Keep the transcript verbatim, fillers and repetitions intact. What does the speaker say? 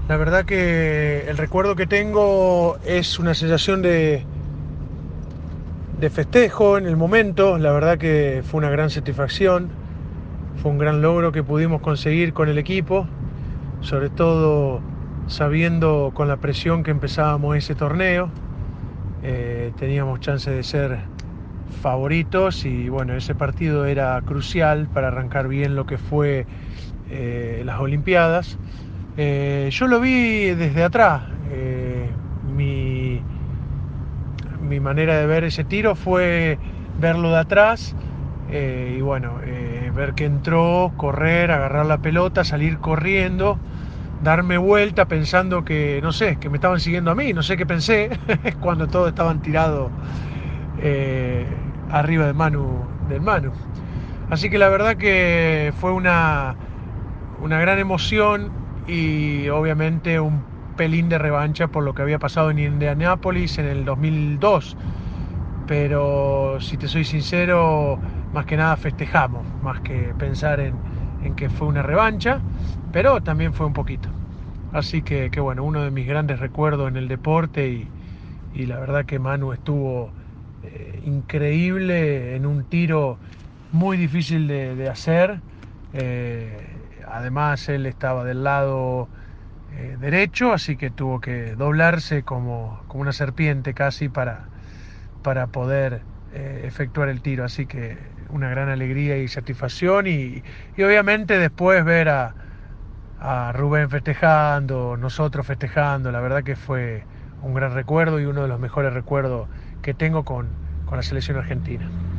La verdad que el recuerdo que tengo es una sensación de, de festejo en el momento. La verdad que fue una gran satisfacción, fue un gran logro que pudimos conseguir con el equipo, sobre todo sabiendo con la presión que empezábamos ese torneo. Eh, teníamos chance de ser favoritos y bueno, ese partido era crucial para arrancar bien lo que fue eh, las Olimpiadas. Eh, yo lo vi desde atrás. Eh, mi, mi manera de ver ese tiro fue verlo de atrás eh, y bueno, eh, ver que entró, correr, agarrar la pelota, salir corriendo, darme vuelta pensando que, no sé, que me estaban siguiendo a mí, no sé qué pensé, cuando todos estaban tirados eh, arriba de Manu, del Manu. Así que la verdad que fue una, una gran emoción y obviamente un pelín de revancha por lo que había pasado en Indianápolis en el dos mil dos. Pero si te soy sincero, más que nada festejamos, más que pensar en, en que fue una revancha, pero también fue un poquito. Así que, que bueno, uno de mis grandes recuerdos en el deporte y, y la verdad que Manu estuvo eh, increíble en un tiro muy difícil de, de hacer. Eh, además él estaba del lado eh, derecho, así que tuvo que doblarse como, como una serpiente casi para, para poder eh, efectuar el tiro. Así que una gran alegría y satisfacción y, y obviamente después ver a, a Rubén festejando, nosotros festejando, la verdad que fue un gran recuerdo y uno de los mejores recuerdos que tengo con, con la selección argentina.